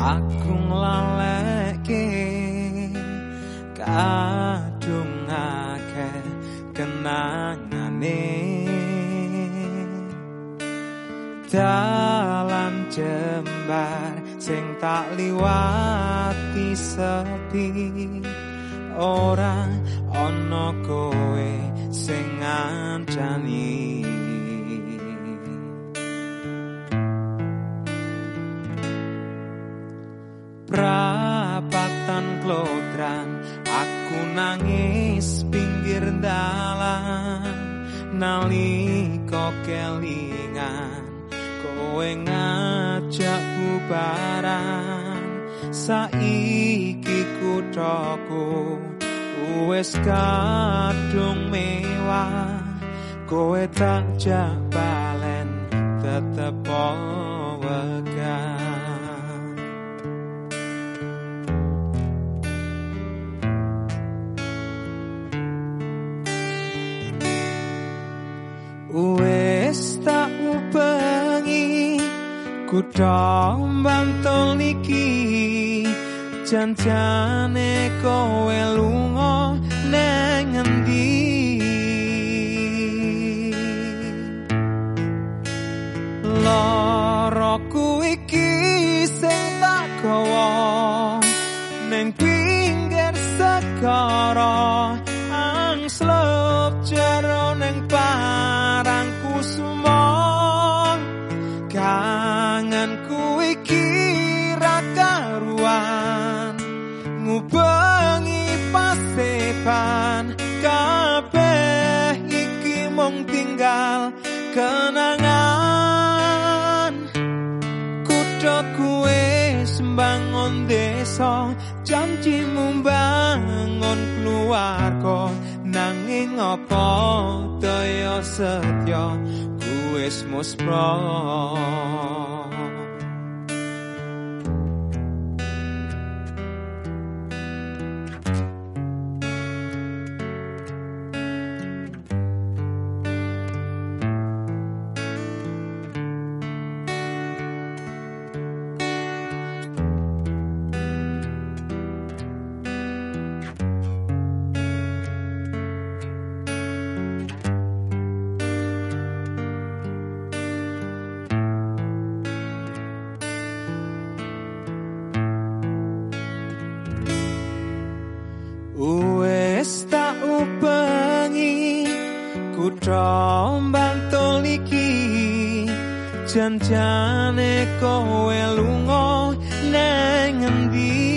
aku nglaleke kadung akeh kenangane dalan jembar sing tak liwati sepi ora ana kowe sing ngancani prapatan klodran aku nangis pinggir dalan nalika kelingan kowe ngajak bubaran saiki kuthaku wis kadung mewah kowe tak jak balen tetep wegah wis tak ubengi kutha Bantul iki janjane kowe lunga nang endi loroku iki sing tak gawa ning pinggir segara angslup jero ning parangku sumong kangenku iki ra karuan ngubengi pasepan kabeh iki mung tinggal kenangan kuthaku wis mbangun desa janjimu mbangun keluarga nanging apa daya setya ku wis muspra wis tak ubengi kutha Bantul iki janjane kowe lunga nang endi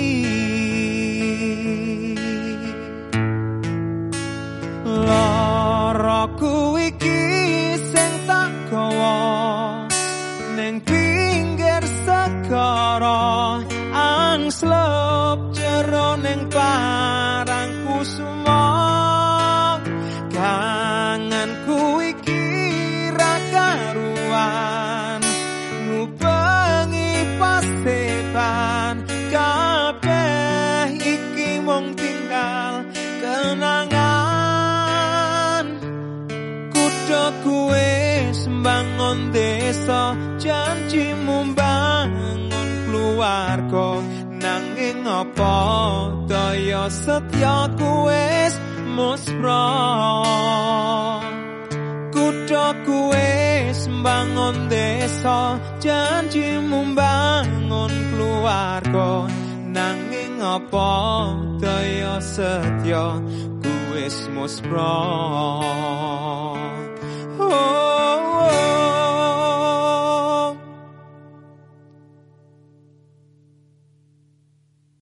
loroku iki sing tak gawa ning pinggir segara angslup jero ning parangku sumong kangenku iki ra karuan ngubengi pasepan kabeh iki mung tinggal kenangan kuthaku wis mbangun desa janjimu mbangun keluarga nanging apa daya setyaku wis muspra kuthaku wis mbangun desa janjimu mbangun keluarga nanging apa daya setyaku wis muspra